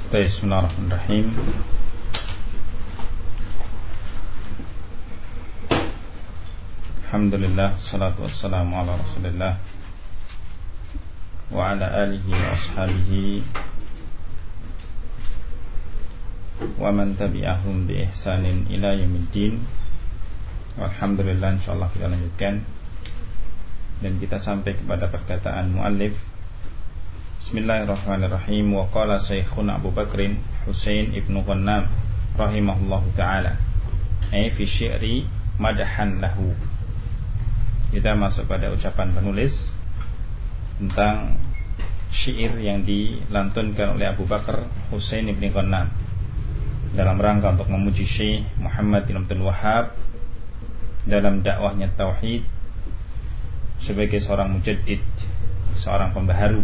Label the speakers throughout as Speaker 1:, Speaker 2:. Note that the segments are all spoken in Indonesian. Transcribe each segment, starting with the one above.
Speaker 1: Bismillahirrahmanirrahim. Alhamdulillah, salatu wassalamu ala Rasulillah wa ala alihi wa ashabihi wa man tabi'ahum bi ihsanin ila yaumiddin. Alhamdulillah, insyaallah kita lanjutkan dan kita sampai kepada perkataan muallif. Bismillahirrahmanirrahim. Wa qala Syekhuna Abu Bakrin Husain ibnu Ghannam rahimahullahu ta'ala fi syi'ri madahan lahu. Kita masuk pada ucapan penulis tentang syair yang dilantunkan oleh Abu Bakar Husain ibnu Ghannam dalam rangka untuk memuji Syekh Muhammad bin Abdul Wahhab dalam dakwahnya tauhid sebagai seorang mujaddid, seorang pembaharu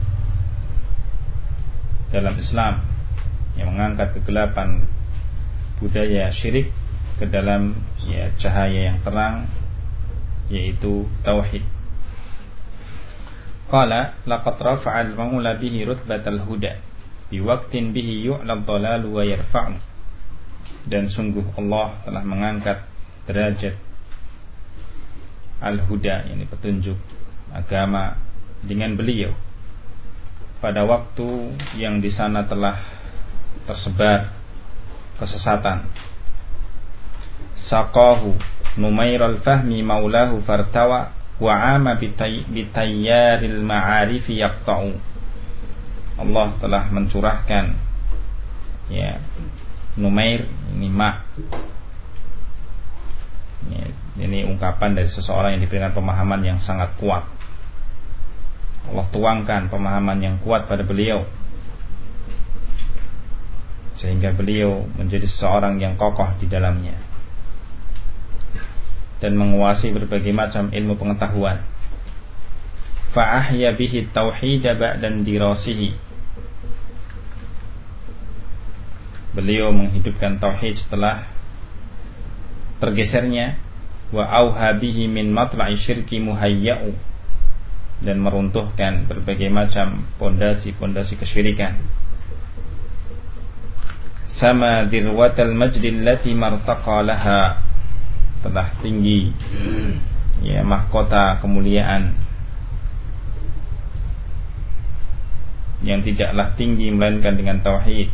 Speaker 1: dalam Islam yang mengangkat kegelapan budaya syirik ke dalam cahaya yang terang, yaitu tauhid. Qala laqad rafa'a al-maula bihi rutbatal huda bi waqtin bihi yu'la ad-dhalal wa yarfa'u. Dan sungguh Allah telah mengangkat derajat al-huda, yakni petunjuk agama, dengan beliau pada waktu yang di sana telah tersebar kesesatan. Saqahu Numairal fahmi maulahu fartawa wa ama bitayyaril ma'arifi yaqta'u. Allah telah mencurahkan Numair, ini ini ungkapan dari seseorang yang diberikan pemahaman yang sangat kuat. Allah tuangkan pemahaman yang kuat pada beliau sehingga beliau menjadi seseorang yang kokoh di dalamnya dan menguasai berbagai macam ilmu pengetahuan. Fa'ahya bihi tauhid ba'dan dirasihi. Beliau menghidupkan tauhid setelah tergesernya. Wa auha bihi min matla'i syirki muhayya'u. Dan meruntuhkan berbagai macam pondasi-pondasi kesyirikan. Sama dirwatal majdi allati martaqa laha. Telah tinggi mahkota kemuliaan yang tidaklah tinggi melainkan dengan tauhid.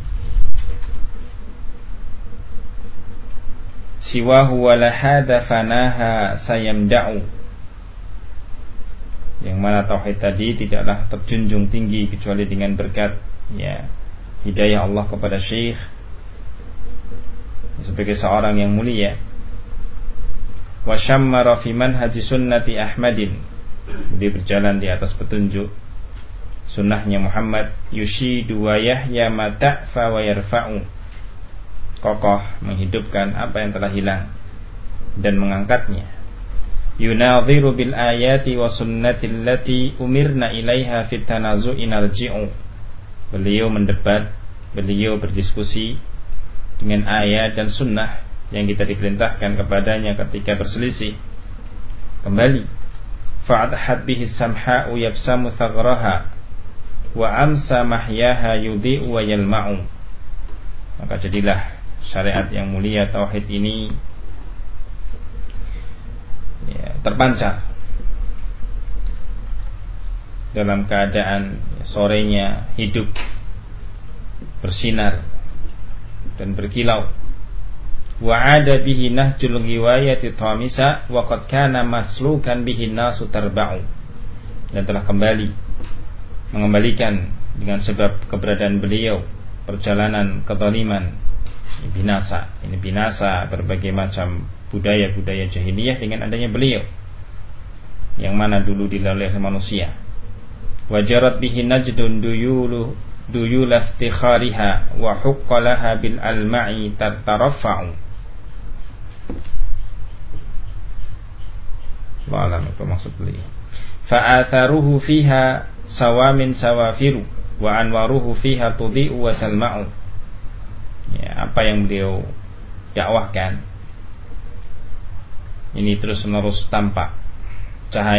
Speaker 1: Siwahu wala hadha fanaha sayamda'u. Yang mana tauhid tadi tidaklah terjunjung tinggi kecuali dengan berkat hidayah Allah kepada Syekh sebagai seorang yang mulia. Wa syammara fi manhaji sunnati Ahmadin. Dia berjalan di atas petunjuk sunnahnya Muhammad. Yushidu wa yahya ma ta'fa wa yarfa'u. Kokoh menghidupkan apa yang telah hilang dan mengangkatnya. Yunadhiru bil ayati wa sunnati allati umirna ilaiha fit tanazu'i narji'u. Beliau mendebat, beliau berdiskusi dengan ayat dan sunnah yang kita diperintahkan kepadanya ketika berselisih. Kembali. Fa'adhat bihi samha'u yabsamu thaghraha wa amsa mahyaha yudhi'u wa yalma'u. Maka jadilah syariat yang mulia tauhid ini terpancar dalam keadaan sorenya hidup, bersinar dan berkilau. Wa'ada bihi nahjul ghiwayati thamisa wa qad kana maslukan bihi nasu tarba'u. Dan telah mengembalikan dengan sebab keberadaan beliau perjalanan kezaliman binasa. Ini binasa berbagai macam budaya-budaya jahiliyah dengan adanya beliau yang mana dulu dilalui oleh manusia. Wajarat bihi najdun duyul iftikhariha wa huqqalaha bil alma'i tarfa'u. Alam apa maksud beliau. Fa'atharuhu fiha sawamin sawafiru wa anwaruhu fiha tudhi'u wa talma'u. Apa yang beliau dakwahkan ini terus menerus tampak,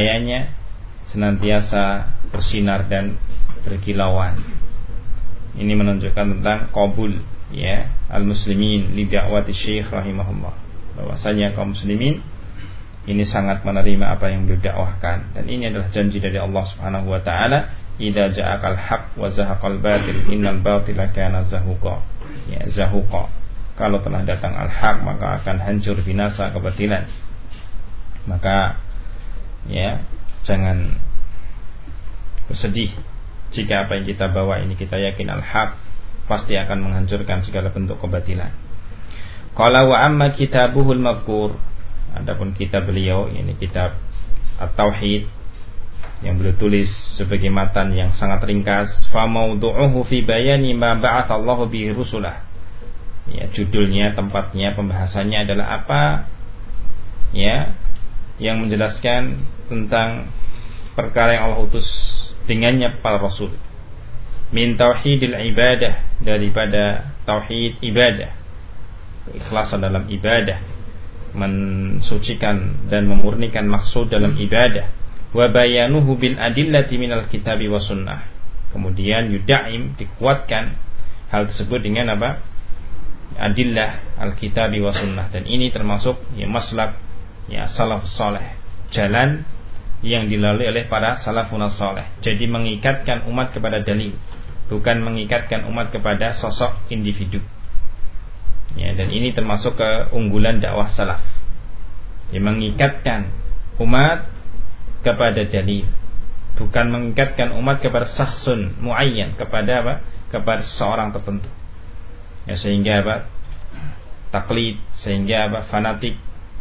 Speaker 1: cahayanya senantiasa bersinar dan berkilauan. Ini Ini menunjukkan tentang qabul ya al-muslimin li da'wati syekh rahimahullah, bahwasanya kaum muslimin ini sangat menerima apa yang beliau dakwahkan, dan ini adalah janji dari Allah Subhanahu wa taala, idza ja'akal haq wa zahaqal batil innal batila kana zahuqa. Ya, zahuqa. Kalau telah datang al-haq maka akan hancur binasa kebatilan. Maka ya, jangan bersedih jika apa yang kita bawa ini kita yakin al-haq, pasti akan menghancurkan segala bentuk kebatilan. Qala wa amma kitabuhul mazkur, adapun kitab beliau, ini kitab At-Tauhid yang beliau tulis sebagai matan yang sangat ringkas, fa mawdu'uhu fi bayani ma ba'atsallahu bihi rusulah. Ya, judulnya, tempatnya, pembahasannya adalah apa? Ya, yang menjelaskan tentang perkara yang Allah utus dengannya para rasul. Min tauhidil ibadah, daripada tauhid ibadah, ikhlasan dalam ibadah, mensucikan dan memurnikan maksud dalam ibadah, wa bayanuhu bil adillati minal kitabi was sunnah. Kemudian yudaim, dikuatkan hal tersebut dengan apa? Adillah al-kitabi was sunnah. Dan ini termasuk ya maslak ya salafus saleh, jalan yang dilalui oleh para salafun saleh. Jadi mengikatkan umat kepada dalil, bukan mengikatkan umat kepada sosok individu. Ya, dan ini termasuk keunggulan dakwah salaf. Ya, mengikatkan umat kepada dalil, bukan mengikatkan umat kepada sahsun muayyan, kepada apa? Kepada seorang tertentu. Ya, sehingga apa? Taklid, sehingga apa? Fanatik.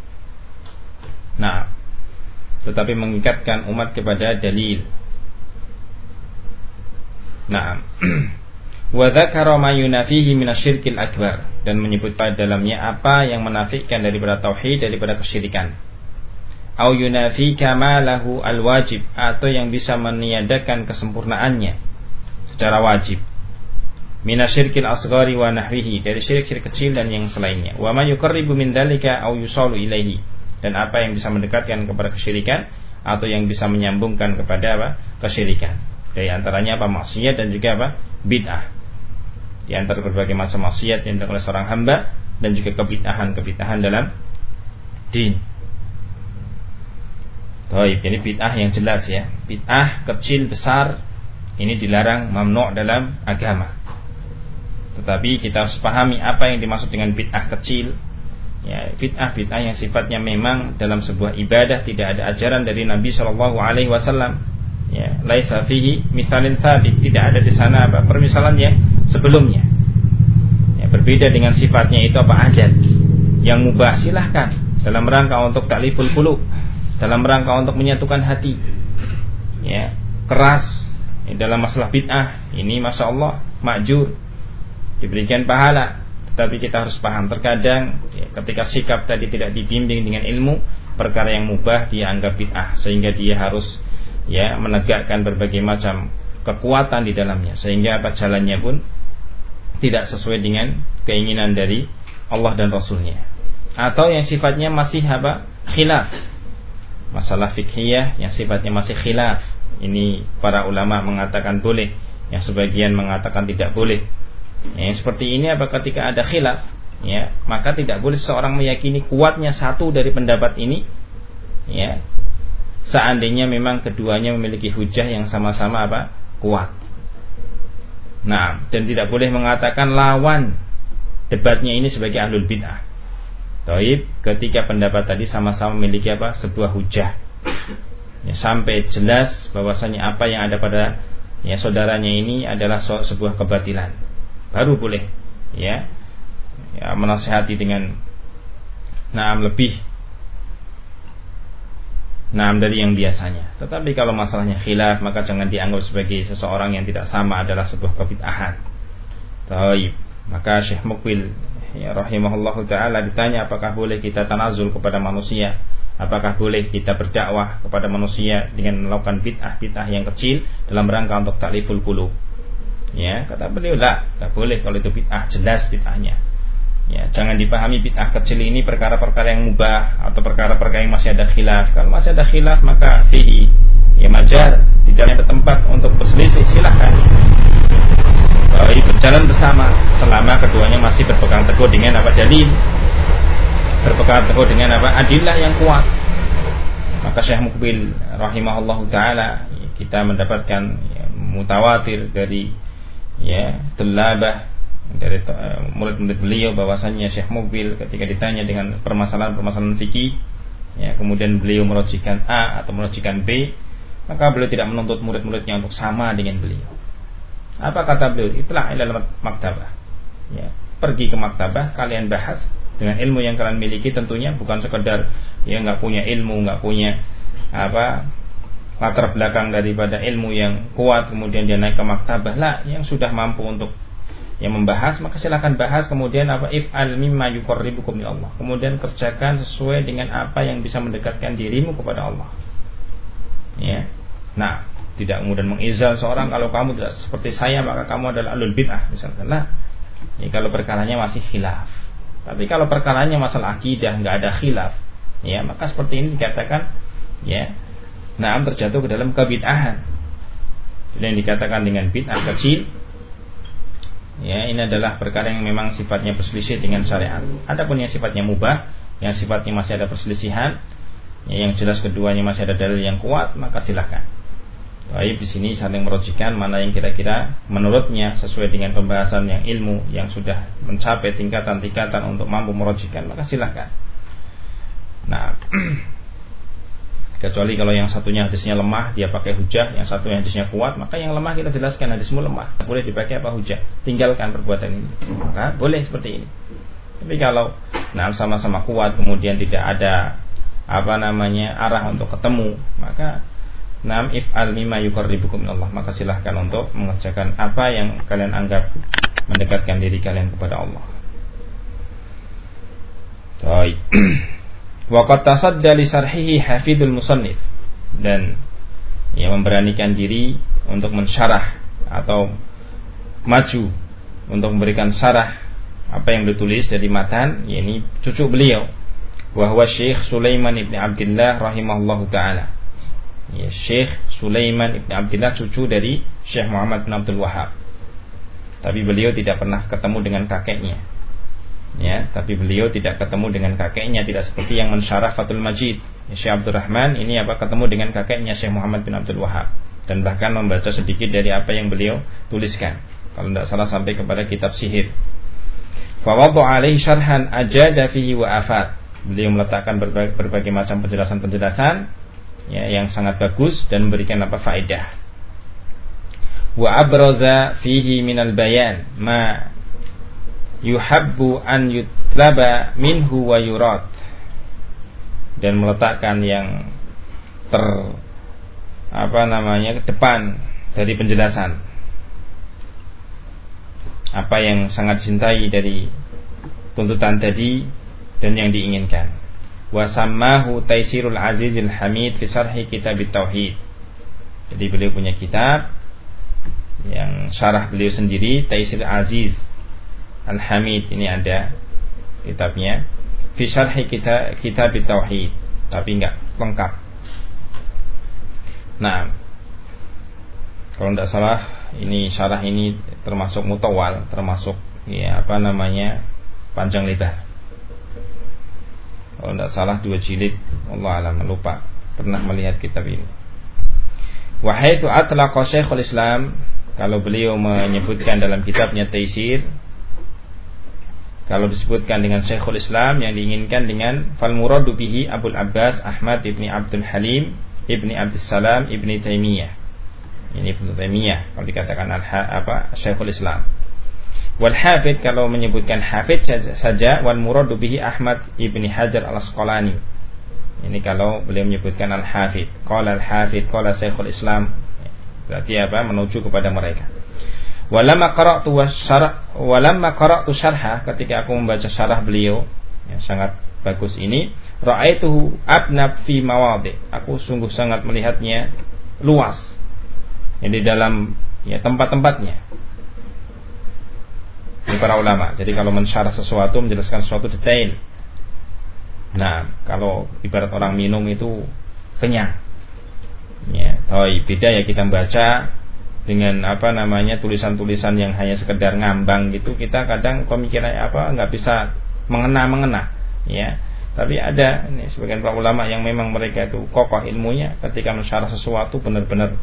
Speaker 1: Nah, tetapi mengikatkan umat kepada dalil. Nah, wa dzakara ma yunafihi minasyirkil akbar, dan menyebut pada dalamnya apa yang menafikan daripada tauhid, daripada kesyirikan. Au yunafi kamalahu alwajib, atau yang bisa meniadakan kesempurnaannya secara wajib. Minasyirkil asghari wa nahwihi, dari syirik-syirik kecil dan yang selainnya. Wa ma yuqarribu min dzalika au yusalu ilaihi, dan apa yang bisa mendekatkan kepada kesyirikan atau yang bisa menyambungkan kepada apa? Kesyirikan. Dari antaranya apa? Maksiat dan juga apa? Bid'ah. Di antara berbagai macam maksiat yang dilakukan oleh seorang hamba, dan juga kebid'ahan dalam din. Baik, jadi bid'ah yang jelas ya. Bid'ah kecil besar ini dilarang, mamnu' dalam agama. Tetapi kita harus pahami apa yang dimaksud dengan bid'ah kecil. Ya, bid'ah yang sifatnya memang dalam sebuah ibadah tidak ada ajaran dari Nabi sallallahu alaihi wasallam. Ya, laisa fihi mithalin tsabit, tidak ada di sana apa permisalan yang sebelumnya. Ya, berbeda dengan sifatnya itu apa? Adat yang mubah, silahkan dalam rangka untuk ta'liful qulub, dalam rangka untuk menyatukan hati. Ya, keras dalam masalah bid'ah ini masya Allah ma'jur, diberikan pahala. Tetapi kita harus paham, terkadang ya, ketika sikap tadi tidak dibimbing dengan ilmu, perkara yang mubah dia anggap bid'ah, sehingga dia harus ya menegakkan berbagai macam kekuatan di dalamnya, sehingga apa jalannya pun tidak sesuai dengan keinginan dari Allah dan Rasulnya. Atau yang sifatnya masih apa? Khilaf, masalah fikhiyah yang sifatnya masih khilaf. Ini para ulama mengatakan boleh, yang sebagian mengatakan tidak boleh. Yang seperti ini apa? Ketika ada khilaf, ya, maka tidak boleh seorang meyakini kuatnya satu dari pendapat ini, ya, seandainya memang keduanya memiliki hujah yang sama-sama apa? Kuat. Nah, dan tidak boleh mengatakan lawan debatnya ini sebagai ahlul bid'ah. Taib, ketika pendapat tadi sama-sama memiliki apa? Sebuah hujah. Ya, sampai jelas bahwasanya apa yang ada pada ya saudaranya ini adalah sebuah kebatilan, baru boleh ya menasihati dengan lebih dari yang biasanya. Tetapi kalau masalahnya khilaf, maka jangan dianggap sebagai seseorang yang tidak sama adalah sebuah kebid'ahan. Taib. Maka Syekh Muqbil ya rahimahullahu taala ditanya apakah boleh kita tanazul kepada manusia, apakah boleh kita berdakwah kepada manusia dengan melakukan bid'ah yang kecil dalam rangka untuk ta'liful qulub. Ya, kata beliau tidak boleh kalau itu bid'ah, jelas bid'ahnya. Ya, jangan dipahami bid'ah kecil ini perkara-perkara yang mubah atau perkara-perkara yang masih ada khilaf. Kalau masih ada khilaf maka fihi ya majar, di dalamnya ada tempat untuk berselisih, silakan. Baik. berjalan bersama selama keduanya masih berpegang teguh dengan apa? Dalil, berpegang teguh dengan apa? Adillah yang kuat. Maka Syekh Muqbil rahimahullahu taala, kita mendapatkan mutawatir dari tulabah, dari murid-murid beliau, bahwasannya Syekh Muqbil ketika ditanya dengan permasalahan-permasalahan fikih, kemudian beliau merujukkan A atau merujukkan B, maka beliau tidak menuntut murid-muridnya untuk sama dengan beliau. Apa kata beliau? Itulah ilal maktabah. Pergi ke maktabah, kalian bahas dengan ilmu yang kalian miliki, tentunya bukan sekedar nggak punya ilmu, nggak punya latar belakang daripada ilmu yang kuat kemudian dia naik ke maktabah. Lah, yang sudah mampu untuk membahas, maka silakan bahas. Kemudian if'al mimma yuqarribukum ila Allah, kemudian kerjakan sesuai dengan apa yang bisa mendekatkan dirimu kepada Allah. Nah, tidak kemudian mengizal seorang, kalau kamu tidak seperti saya maka kamu adalah ahlul bid'ah misalkan. Lah, kalau perkaranya masih khilaf. Tapi kalau perkaranya masalah akidah, nggak ada khilaf, maka seperti ini dikatakan terjatuh ke dalam kebid'ahan. Yang dikatakan dengan bid'ah kecil, ini adalah perkara yang memang sifatnya berselisih dengan syariat. Adapun yang sifatnya mubah, yang sifatnya masih ada perselisihan, yang jelas keduanya masih ada dalil yang kuat, maka silakan. Baik, di sini saling merujikan mana yang kira-kira menurutnya sesuai dengan pembahasan yang ilmu yang sudah mencapai tingkatan-tingkatan untuk mampu merujikan, maka silakan. Nah, kecuali kalau yang satunya hadisnya lemah, dia pakai hujah, yang satunya hadisnya kuat, maka yang lemah kita jelaskan hadismu lemah, boleh dipakai apa hujah, tinggalkan perbuatan ini, maka boleh seperti ini. Tapi kalau sama-sama kuat kemudian tidak ada arah untuk ketemu, maka if'al mimma yuqarribukum minallah, maka silahkan untuk mengerjakan apa yang kalian anggap mendekatkan diri kalian kepada Allah. Baik. Wa qad tasadda li sarhihi hafidul musannif, dan memberanikan diri untuk mensyarah atau maju untuk memberikan syarah apa yang ditulis dari matan, yakni cucu beliau, wa huwa Syekh Sulaiman ibn Abdullah rahimahullahu taala. Syekh Sulaiman ibn Abdullah, cucu dari Syekh Muhammad bin Abdul Wahhab. Tapi beliau tidak pernah ketemu dengan kakeknya. Tapi beliau tidak ketemu dengan kakeknya, tidak seperti yang mensyarah Fathul Majid. Syekh Abdurrahman ini ketemu dengan kakeknya Syekh Muhammad bin Abdul Wahhab, dan bahkan membaca sedikit dari apa yang beliau tuliskan. Kalau tidak salah sampai kepada kitab sihir. Fa wada'a alaihi syarhan ajada fihi wa afat. Beliau meletakkan berbagai macam penjelasan yang sangat bagus dan memberikan faedah. Wa abraza fihi minal bayan ma yuhabbu an yutlaba minhu wa yurad, dan meletakkan yang depan dari penjelasan apa yang sangat dicintai dari tuntutan tadi dan yang diinginkan. Wa sammahu Taisirul Azizil Hamid fi Syarhi Kitab Tauhid. Jadi beliau punya kitab yang syarah beliau sendiri, Taisir Aziz Al-Hamid, ini ada kitabnya, fi Syarhi Kitab Tauhid, tapi enggak lengkap. Nah, kalau tidak salah ini syarah ini termasuk mutawal, termasuk panjang lebar. Kalau tidak salah 2 jilid, Allah alam, lupa pernah melihat kitab ini. Wa haitsu atlaqa Syekhul Islam, kalau beliau menyebutkan dalam kitabnya Taisir, kalau disebutkan dengan Syekhul Islam, yang diinginkan dengan fal muradu bihi Abul Abbas Ahmad ibni Abdul Halim ibni Abdus Salam ibni Taimiyah. Ini Ibnu Taimiyah kalau dikatakan Syekhul Islam. Wal Hafid, kalau menyebutkan Hafid saja, wal muradu bihi Ahmad ibni Hajar al-Asqalani. Ini kalau beliau menyebutkan Al-Hafid, qala Al-Hafid qala Syekhul Islam, berarti menuju kepada mereka. Walamma qara'tu syarha, ketika aku membaca syarah beliau yang sangat bagus ini, ra'aituhu abnab fi mawadhi, aku sungguh sangat melihatnya luas di dalam tempat-tempatnya. Ini para ulama. Jadi kalau mensyarah sesuatu, menjelaskan sesuatu detail. Nah, kalau ibarat orang minum itu kenyang. Beda kita membaca dengan tulisan-tulisan yang hanya sekedar ngambang gitu, kita kadang pemikirannya nggak bisa mengena ya. Tapi ada ini sebagian para ulama yang memang mereka itu kokoh ilmunya, ketika mensyarah sesuatu benar-benar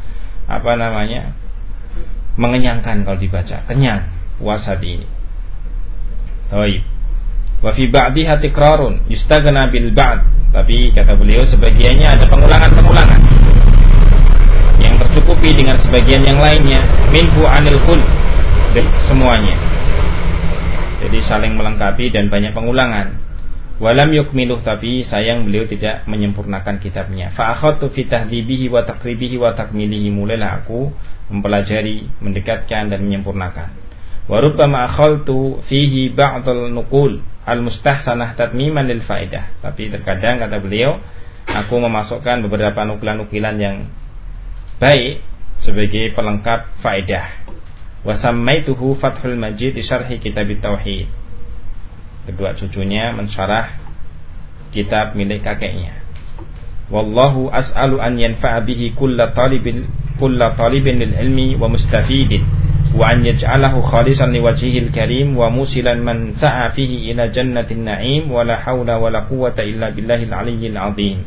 Speaker 1: mengenyangkan kalau dibaca, kenyang puas hati ini. Baik. Wa fi ba'diha tikrarun yustaghna bil ba'd. Tapi kata beliau sebagiannya ada pengulangan-pengulangan yang tercukupi dengan sebagian yang lainnya, minhu anil kull, semuanya. Jadi saling melengkapi dan banyak pengulangan. Walam yukmiluh, tapi sayang beliau tidak menyempurnakan kitabnya. Fa akhadtu fi tahdzibihi wa taqribihi wa takmilihi, mulailah aku mempelajari, mendekatkan dan menyempurnakan. Wa rubbama akhaltu fihi ba'dal nuqul al-mustahsanah tatmiman lil faidah. Tapi terkadang kata beliau, aku memasukkan beberapa nukilan-nukilan yang baik sebagai pelengkap faedah. Wa sammaituhu Fathul Majid di syarhi kitab Tauhid. Kedua cucunya mensyarah kitab milik kakeknya. Wallahu as'alu an yanfa'a bihi kulla talibin lil ilmi wa mustafidin, wa an yaj'alahu khalisan liwajhihil karim wa musilan man sa'a fihi ila jannatin na'im, wa la haula wa la quwwata illa billahil aliyyil azim.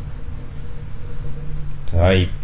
Speaker 1: Baik.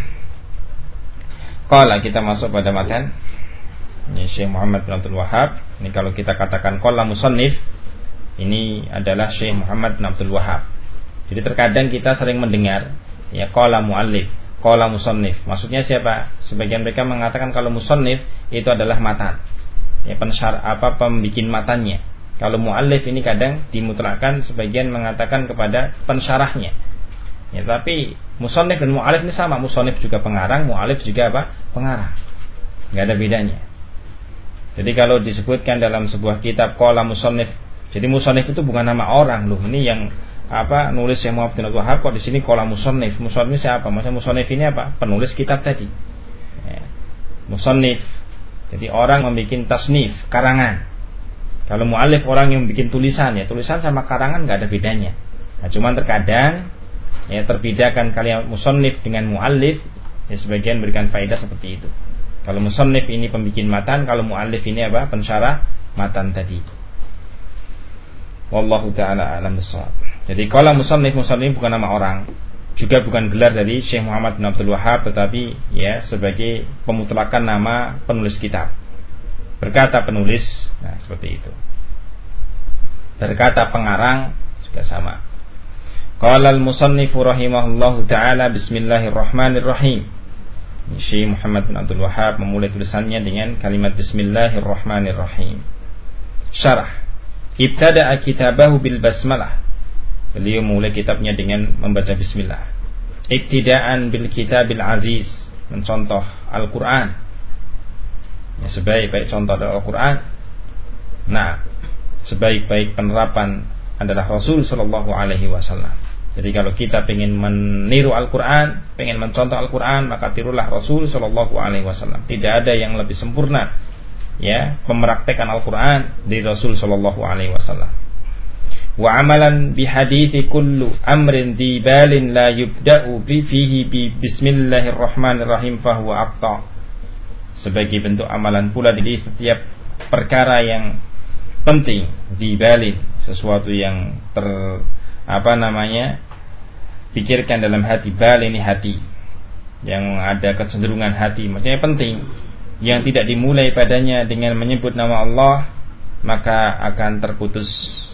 Speaker 1: Qala, kita masuk pada matan. Ini Syekh Muhammad bin Abdul Wahhab. Ini kalau kita katakan qala musannif, ini adalah Syekh Muhammad bin Abdul Wahhab. Jadi terkadang kita sering mendengar ya qala muallif, qala musannif. Maksudnya siapa? Sebagian mereka mengatakan kalau musannif itu adalah matan. Ya pembikin matannya. Kalau muallif ini kadang dimutlakkan, sebagian mengatakan kepada pensyarahnya. Ya, tapi musannif dan mu'alif ini sama. Musannif juga pengarang, mu'alif juga pengarang. Enggak ada bedanya. Jadi kalau disebutkan dalam sebuah kitab qala musannif, jadi musannif itu bukan nama orang loh. Ini yang nulis Syekh Muhammad bin Abdul Wahhab, kok di sini qala musannif. Musannif siapa? Maksudnya musannif ini apa? Penulis kitab tadi. Ya. Musannif. Jadi orang membuat tasnif, karangan. Kalau mu'alif orang yang bikin tulisan, ya tulisan sama karangan enggak ada bedanya. Nah, cuman terkadang ya terbedakan kalimat musannif dengan muallif, ya sebagian berikan faedah seperti itu. Kalau musannif ini pembikin matan, kalau muallif ini pensyarah matan tadi. Wallahu taala alam bissawab. Jadi kalau musannif bukan nama orang, juga bukan gelar dari Syekh Muhammad bin Abdul Wahhab, tetapi ya sebagai pemutlakan nama penulis kitab. Berkata penulis, nah seperti itu. Berkata pengarang juga sama. Qala al-musannifu rahimahullahu ta'ala bismillahirrahmanirrahim. Syekh Muhammad bin Abdul Wahhab memulai tulisannya dengan kalimat bismillahirrahmanirrahim. Syarah. Ibtada'a kitabahu bil basmalah. Beliau mulai kitabnya dengan membaca bismillah. Ibtida'an bil kitabil aziz, mencontoh Al-Qur'an. Ya, sebaik-baik contoh adalah Al-Qur'an. Nah, sebaik-baik penerapan adalah Rasul sallallahu alaihi wasallam. Jadi kalau kita ingin meniru Al-Quran, ingin mencontoh Al-Quran, maka tirulah Rasul sallallahu alaihi wasallam. Tidak ada yang lebih sempurna ya memeraktekan Al-Quran dari Rasul sallallahu alaihi wasallam. Wa amalan bi hadithi kullu amrin dibalin la yubda'u fihi bi bismillahirrahmanirrahim fahuwa aqta. Sebagai bentuk amalan pula di setiap perkara yang penting, dibalin, sesuatu yang pikirkan dalam hati. Bal ini hati, yang ada kecenderungan hati, maksudnya penting, yang tidak dimulai padanya dengan menyebut nama Allah, maka akan terputus.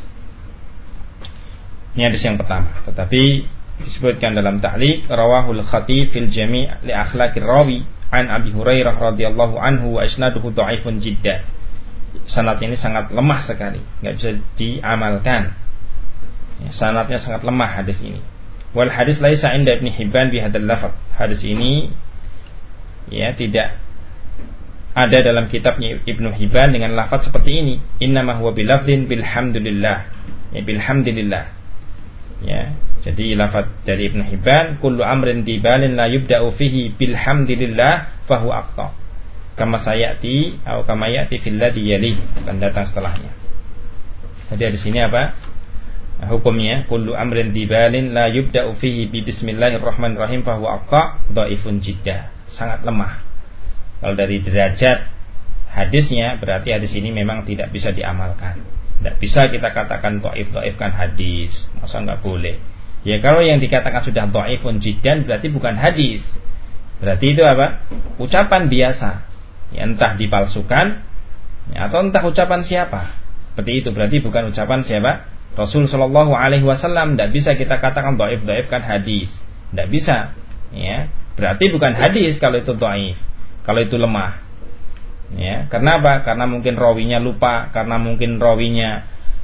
Speaker 1: Ini hadis yang pertama. Tetapi disebutkan dalam ta'liq, rawahul khatib fil jami' li akhlaqir rawi an Abi Hurairah radhiyallahu anhu wa isnaduhu dha'ifun jiddan. Sanadnya ini sangat lemah sekali, enggak bisa diamalkan. Ya, sanadnya sangat lemah hadis ini. Wal hadis laisa inda Ibnu Hibban bi hadzal lafaz. Hadis ini ya tidak ada dalam kitabnya Ibnu Hibban dengan lafaz seperti ini. Innama huwa bilafdin bilhamdulillah. Ya bilhamdulillah. Ya, jadi lafaz dari Ibnu Hibban, kullu amrin dibalin la yubda'u fihi bilhamdulillah fahu aqta. Kama sayati atau kama yati fil ladzi yali, akan datang setelahnya. Jadi di sini apa? Hukumnya kullu amrin dibalin la yubda'u fihi bi bismillahirrahmanirrahim fa huwa aqta dhaifun jiddah, sangat lemah. Kalau dari derajat hadisnya, berarti hadis ini memang tidak bisa diamalkan. Tidak bisa kita katakan dhaifkan hadis. Masa nggak boleh? Ya kalau yang dikatakan sudah dhaifun jiddan berarti bukan hadis. Berarti itu apa? Ucapan biasa. Ya, entah dipalsukan ya, atau entah ucapan siapa. Seperti itu berarti bukan ucapan siapa? Rasul sallallahu alaihi wasallam. Tidak bisa kita katakan dhaifkan hadis. Tidak bisa. Ya, berarti bukan hadis kalau itu dhaif. Kalau itu lemah. Ya, karena apa? Karena mungkin rawinya lupa, karena mungkin rawinya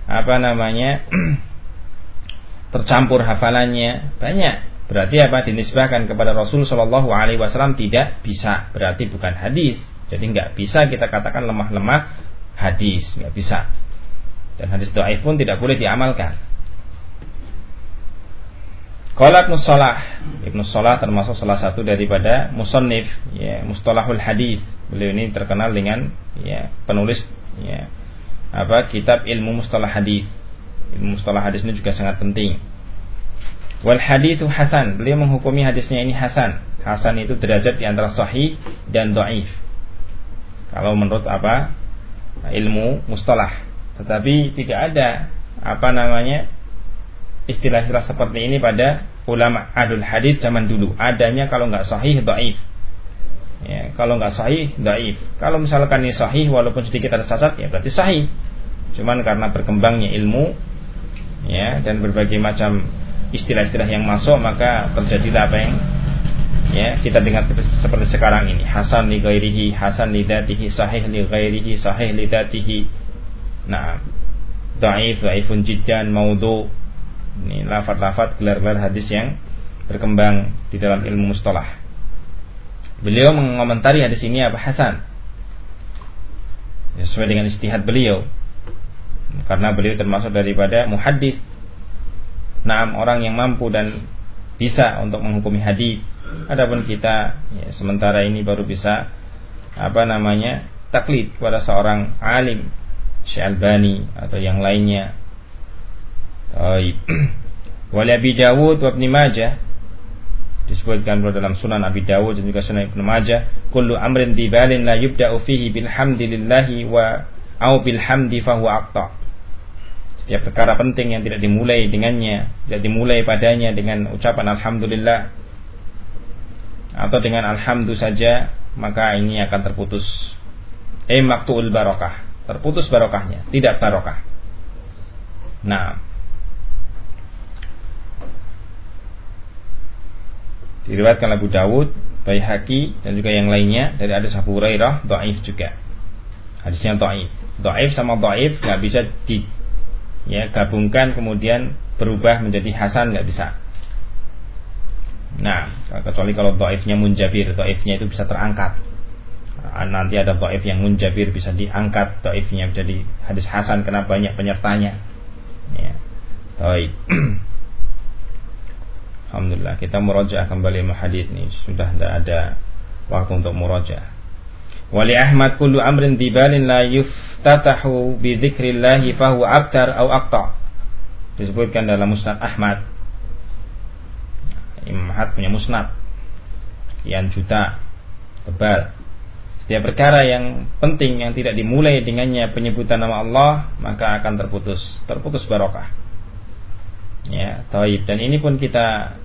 Speaker 1: tercampur hafalannya banyak. Berarti apa? Dinisbahkan kepada Rasul sallallahu alaihi wasallam tidak bisa. Berarti bukan hadis. Jadi enggak bisa kita katakan lemah-lemah hadis, enggak bisa. Dan hadis dhaif pun tidak boleh diamalkan. Qala Ibnu Shalah. Ibnu Shalah termasuk salah satu daripada musannif ya mustalahul hadis. Beliau ini terkenal dengan ya penulis ya kitab ilmu mustalah hadis. Ilmu mustalah hadis ini juga sangat penting. Wal haditsu hasan. Beliau menghukumi hadisnya ini hasan. Hasan itu derajat di antara sahih dan dhaif. Kalau menurut ilmu mustalah. Tetapi tidak ada istilah-istilah seperti ini pada ulama ahlul hadis zaman dulu. Adanya kalau enggak sahih dhaif. Ya, kalau enggak sahih dhaif. Kalau misalkan ini sahih walaupun sedikit ada cacat ya berarti sahih. Cuman karena berkembangnya ilmu ya dan berbagai macam istilah-istilah yang masuk maka terjadilah apa yang ya kita dengar seperti sekarang ini. Hasan li ghairihi, hasan li dzatihi, sahih li ghairihi, sahih li dzatihi. Nah, dhaifun jiddan, maudhu. Ini lafaz-lafaz gelar-gelar hadis yang berkembang di dalam ilmu mustalah. Beliau mengomentari hadis ini apa hasan. Ya, sesuai dengan ijtihad beliau. Karena beliau termasuk daripada muhaddits. Naam, orang yang mampu dan bisa untuk menghukumi hadis. Adapun kita ya, sementara ini baru bisa taklid kepada seorang alim, Syekh Albani atau yang lainnya. Wali Abi Dawud wa Ibnu Majah disebutkan dalam Sunan Abi Dawud dan juga Sunan Ibnu Majah, kullu amrin dibalin la yubda'u fihi bilhamdillahi wa au bilhamdi fahuwa aqta. Setiap perkara penting yang tidak dimulai dengannya, tidak dimulai padanya dengan ucapan alhamdulillah atau dengan alhamdu saja, maka ini akan terputus. Maqtu'ul barakah, terputus barokahnya, tidak barokah. Nah, diriwayatkan Abu Dawud, Baihaqi dan juga yang lainnya dari hadis Abu Hurairah, dhaif juga. Hadisnya dhaif. Dhaif sama dhaif enggak bisa gabungkan kemudian berubah menjadi hasan, enggak bisa. Nah, kecuali kalau dhaifnya munjabir, dhaifnya itu bisa terangkat. Nanti ada dhaif yang munjabir bisa diangkat dhaifnya menjadi hadis hasan karena banyak penyertanya. Ya. Baik. Alhamdulillah kita murajaah kembali hadis ini, sudah tidak ada waktu untuk murajaah. Wali Ahmad kullu amrin dibalin la yuftatahu bi dzikrillah fa huwa abtar au aqta. Disebutkan dalam Musnad Ahmad. Imam Ahmad punya musnad sekian juta tebal. Setiap perkara yang penting yang tidak dimulai dengannya penyebutan nama Allah maka akan terputus barokah. Ya, taib. Dan ini pun kita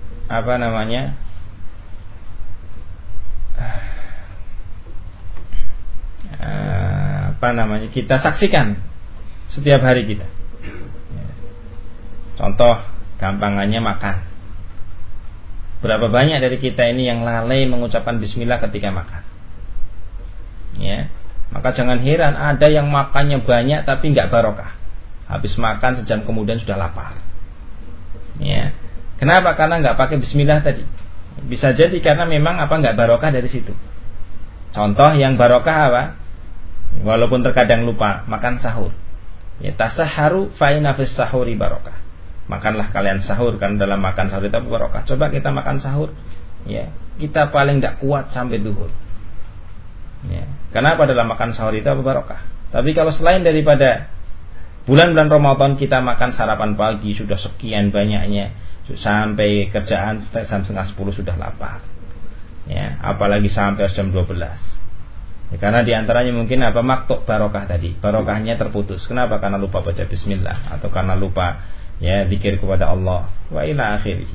Speaker 1: kita saksikan setiap hari kita. Ya. Contoh gampangannya makan. Berapa banyak dari kita ini yang lalai mengucapkan bismillah ketika makan. Ya, maka jangan heran ada yang makannya banyak tapi nggak barokah. Habis makan sejam kemudian sudah lapar. Ya, kenapa? Karena nggak pakai bismillah tadi. Bisa jadi karena memang nggak barokah dari situ. Contoh yang barokah apa? Walaupun terkadang lupa makan sahur. Ya, tasaharu fa inna fis sahuri barokah. Makanlah kalian sahur karena dalam makan sahur itu barokah. Coba kita makan sahur, ya kita paling nggak kuat sampai duhur. Ya, kenapa dalam makan sahur itu barokah? Tapi kalau selain daripada bulan-bulan Ramadan kita makan sarapan pagi sudah sekian banyaknya sampai kerjaan jam 9:30 sudah lapar. Ya, apalagi sampai jam 12. Ya, karena diantaranya mungkin apa, maktuk barokah tadi, barokahnya terputus. Kenapa? Karena lupa baca bismillah, atau karena lupa ya zikir kepada Allah, wa ila akhirih.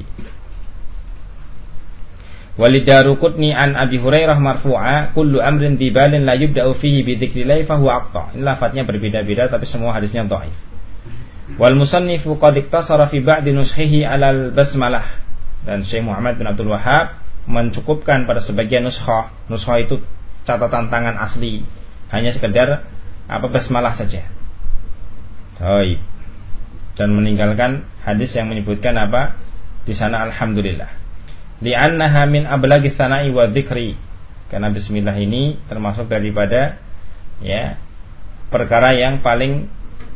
Speaker 1: Walidarukutni an Abi Hurairah marfu'a, kullu amrin dibalin la yubda'u fihi bi dzikrillah fa huwa aqta. Ini lafadznya berbeda-beda tapi semua hadisnya dhaif. Wal musannifu qad iktasara fi ba'di nushihi 'alal basmalah. Dan Syekh Muhammad bin Abdul Wahhab mencukupkan pada sebagian nushah. Nushah itu catatan tangan asli, hanya sekedar apa, basmalah saja. Baik. Dan meninggalkan hadis yang menyebutkan apa di sana alhamdulillah. Li'annaha min ablaghi tsana'i wa dzikri. Karena bismillah ini termasuk daripada ya perkara yang paling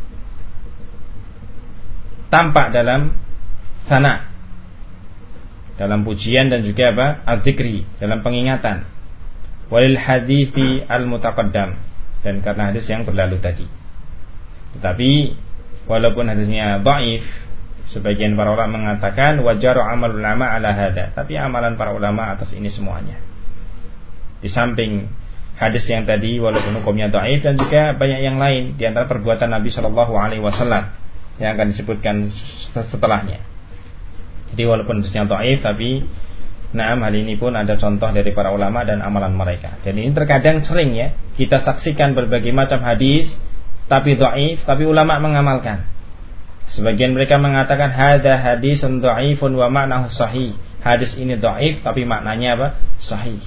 Speaker 1: tampak dalam tsana, dalam pujian, dan juga apa, az-zikri, dalam pengingatan. Walil hadithi al-mutaqaddam, dan karena hadis yang berlalu tadi. Tetapi walaupun hadisnya dhaif, sebagian para ulama mengatakan wajaru amal ulama ala hada, tapi amalan para ulama atas ini semuanya. Di samping hadis yang tadi walaupun hukumnya dhaif, dan juga banyak yang lain di antara perbuatan Nabi sallallahu alaihi wasallam yang akan disebutkan setelahnya. Jadi walaupun hadisnya dhaif, tapi hal ini pun ada contoh dari para ulama dan amalan mereka. Dan ini terkadang sering ya kita saksikan berbagai macam hadis tapi dhaif, tapi ulama mengamalkan. Sebagian mereka mengatakan hadza hadisun dhaifun wa ma'nahu sahih. Hadis ini dhaif tapi maknanya apa? Sahih.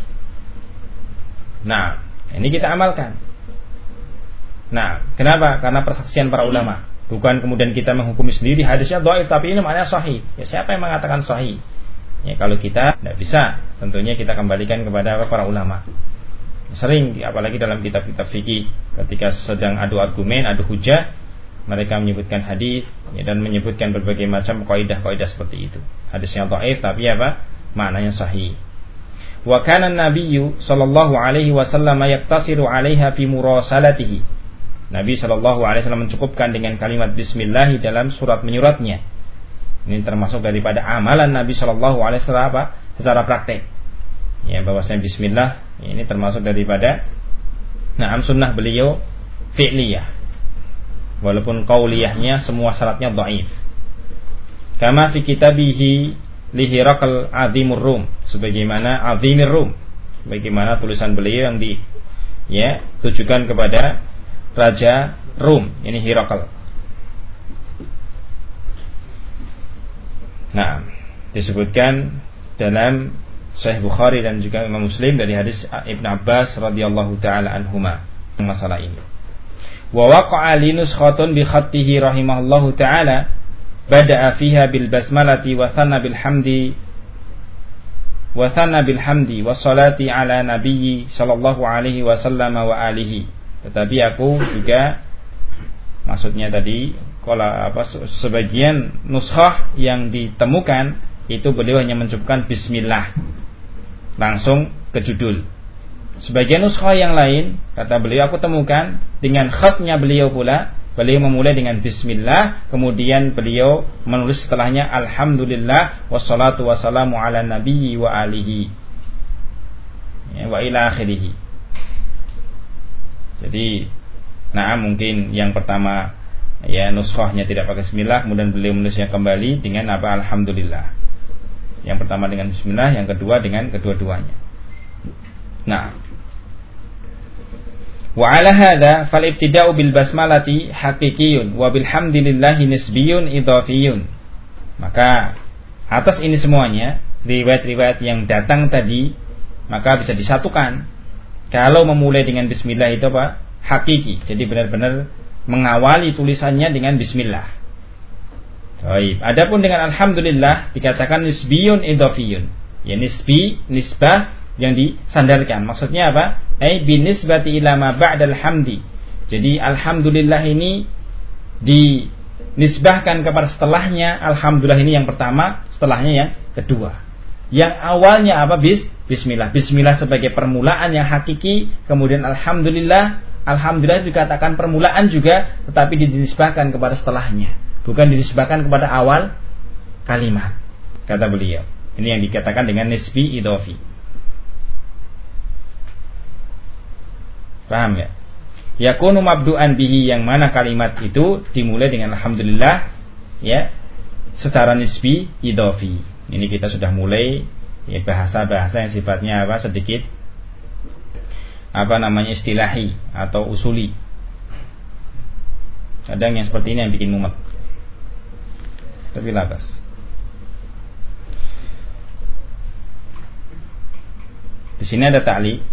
Speaker 1: Nah, ini kita amalkan. Nah, kenapa? Karena persaksian para ulama. Bukan kemudian kita menghukumi sendiri hadisnya dhaif tapi ini maknanya sahih. Ya, siapa yang mengatakan sahih? Ya, kalau kita tidak bisa, tentunya kita kembalikan kepada para ulama. Sering, apalagi dalam kitab-kitab fikih, ketika sedang adu argumen, adu hujah, mereka menyebutkan hadis ya, dan menyebutkan berbagai macam kaidah-kaidah seperti itu. Hadisnya dhaif tapi apa? Maknanya sahih. Wa kana an-nabiyyu sallallahu alaihi wasallam yaktasiru 'alaiha fi murasalatihi. Nabi sallallahu alaihi wasallam mencukupkan dengan kalimat bismillah dalam surat menyuratnya. Ini termasuk daripada amalan Nabi Shallallahu Alaihi Wasallam secara praktek. Ya, bahwasanya Bismillah ini termasuk daripada sunnah beliau fi'liyah. Walaupun qauliyahnya semua syaratnya dhaif. Kama fi kitabihi li Hiraqal Azimur Rum, sebagaimana Azimir Rum, bagaimana tulisan beliau yang tujukan kepada Raja Rum, ini Hiraqal. Nah, disebutkan dalam Sahih Bukhari dan juga Imam Muslim dari hadis Ibn Abbas radhiyallahu taala anhuma masalah ini. Wa waqa'a li nuskhatun bi khattihi rahimahullahu taala bada'a fiha bil basmalati wa thanna bil hamdi wa salati ala nabiyyi sallallahu alaihi wasallam wa alihi. Tetapi aku juga maksudnya tadi sebagian nuskhah yang ditemukan itu beliau hanya mencukupkan bismillah langsung ke judul. Sebagian nuskhah yang lain, kata beliau, aku temukan dengan khatnya beliau pula, beliau memulai dengan bismillah, kemudian beliau menulis setelahnya alhamdulillah wassalatu wassalamu ala nabiyyi wa alihi ya, wa ila akhirih. Jadi mungkin yang pertama ya nuskhahnya tidak pakai bismillah, kemudian beliau menulisnya kembali dengan apa, alhamdulillah. Yang pertama dengan bismillah, yang kedua dengan kedua-duanya. Nah, wa ala hadza fal ibtida'u bil basmalati haqiqiyyun wa bil hamdillahi nisbiyyun idhafiyun. Maka atas ini semuanya riwayat-riwayat yang datang tadi maka bisa disatukan. Kalau memulai dengan bismillah itu apa? Hakiki. Jadi benar-benar mengawali tulisannya dengan bismillah. Baik. Adapun dengan alhamdulillah dikatakan nisbiyun idhafiyun. Ya nisbah yang disandarkan. Maksudnya apa? Binisbati ila ma ba'dal hamdi. Jadi alhamdulillah ini dinisbahkan kepada setelahnya. Alhamdulillah ini yang pertama, setelahnya yang kedua. Yang awalnya apa? Bismillah. Bismillah sebagai permulaan yang hakiki, kemudian alhamdulillah dikatakan permulaan juga, tetapi dinisbahkan kepada setelahnya, bukan dinisbahkan kepada awal kalimat, kata beliau. Ini yang dikatakan dengan nisbi idhafi. Paham ya? Yakunu mabdu'an bihi, yang mana kalimat itu dimulai dengan alhamdulillah ya, secara nisbi idhofi. Ini kita sudah mulai ya, bahasa-bahasa yang sifatnya apa, sedikit apa namanya, istilahi atau usuli. Kadang yang seperti ini yang bikin mumet, tapi labas. Di sini ada ta'liq.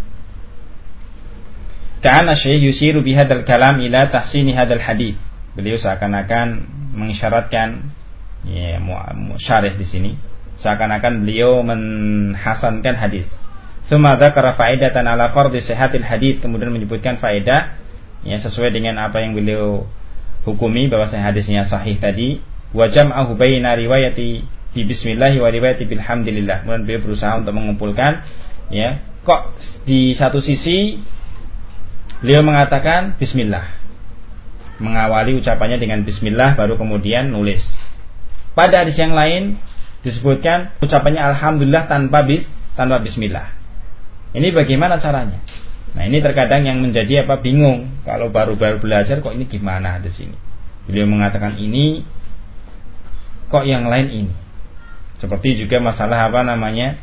Speaker 1: Ka'anna syekh yusiru bihadzal kalam ila tahsini hadzal hadits. Beliau seakan-akan mengisyaratkan ya, syarih di sini seakan-akan beliau menhasankan hadis. Tsumma dzakara faedatan ala fardhi sihhatil hadits, kemudian menyebutkan faedah ya sesuai dengan apa yang beliau hukumi bahwasanya hadisnya sahih tadi. Wa jam'ahu baina riwayati bi bismillah wa riwayati bilhamdillah. Kemudian beliau berusaha untuk mengumpulkan ya, kok di satu sisi beliau mengatakan bismillah, mengawali ucapannya dengan bismillah baru kemudian nulis. Pada hadis yang lain disebutkan ucapannya alhamdulillah tanpa bismillah. Ini bagaimana caranya? Nah, ini terkadang yang menjadi apa, bingung kalau baru-baru belajar, kok ini gimana hadis ini. Beliau mengatakan ini, kok yang lain ini. Seperti juga masalah apa namanya,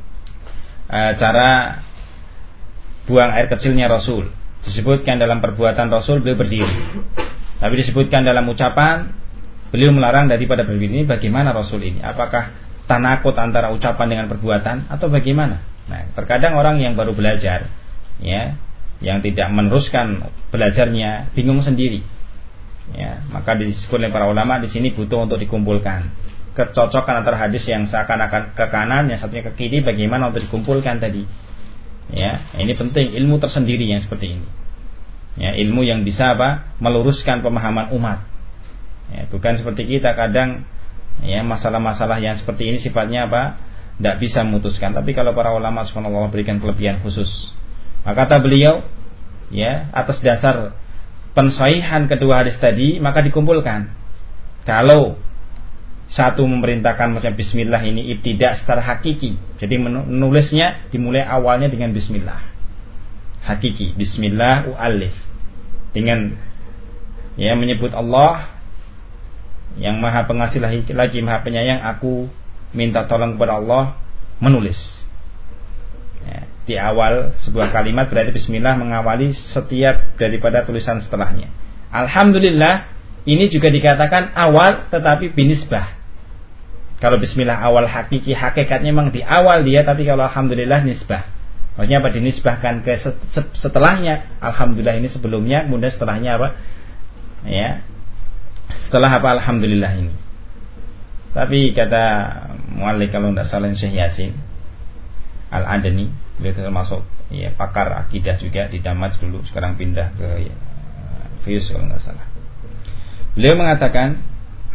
Speaker 1: cara buang air kecilnya Rasul. Disebutkan dalam perbuatan Rasul beliau berdiri, tapi disebutkan dalam ucapan beliau melarang daripada berdiri. Ini bagaimana Rasul ini? Apakah tanakut antara ucapan dengan perbuatan atau bagaimana? Nah, terkadang orang yang baru belajar ya, yang tidak meneruskan belajarnya, bingung sendiri ya, maka disebut oleh para ulama di sini butuh untuk dikumpulkan kecocokan antara hadis yang seakan-akan ke kanan, yang satunya ke kiri, bagaimana untuk dikumpulkan tadi. Ya, ini penting, ilmu tersendiri yang seperti ini. Ya, ilmu yang bisa apa? Meluruskan pemahaman umat. Ya, bukan seperti kita kadang ya, masalah-masalah yang seperti ini sifatnya apa? Tidak bisa memutuskan. Tapi kalau para ulama subhanallah berikan kelebihan khusus. Maka kata beliau, ya, atas dasar pensahihan kedua hadis tadi, maka dikumpulkan. Kalau satu memerintahkan macam bismillah ini ibtidak secara hakiki, jadi menulisnya dimulai awalnya dengan bismillah hakiki, bismillah u'alif, dengan ya menyebut Allah yang maha pengasih lagi maha penyayang, aku minta tolong kepada Allah menulis ya, di awal sebuah kalimat berarti bismillah mengawali setiap daripada tulisan setelahnya. Alhamdulillah ini juga dikatakan awal tetapi binisbah. Kalau bismillah awal hakiki, hakikatnya memang di awal dia, tapi kalau alhamdulillah nisbah. Maksudnya apa? Dinisbahkan ke setelahnya. Alhamdulillah ini sebelumnya, kemudian setelahnya apa? Ya. Setelah apa alhamdulillah ini. Tapi kata mu'alliq kalau tidak salah Syekh Yasin Al-Adani, beliau termasuk ya, pakar akidah juga di Damaj dulu, sekarang pindah ke ya, Fiyus kalau tidak salah. Beliau mengatakan